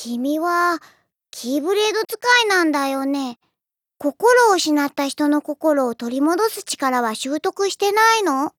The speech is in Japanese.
君は、キーブレード使いなんだよね。心を失った人の心を取り戻す力は習得してないの？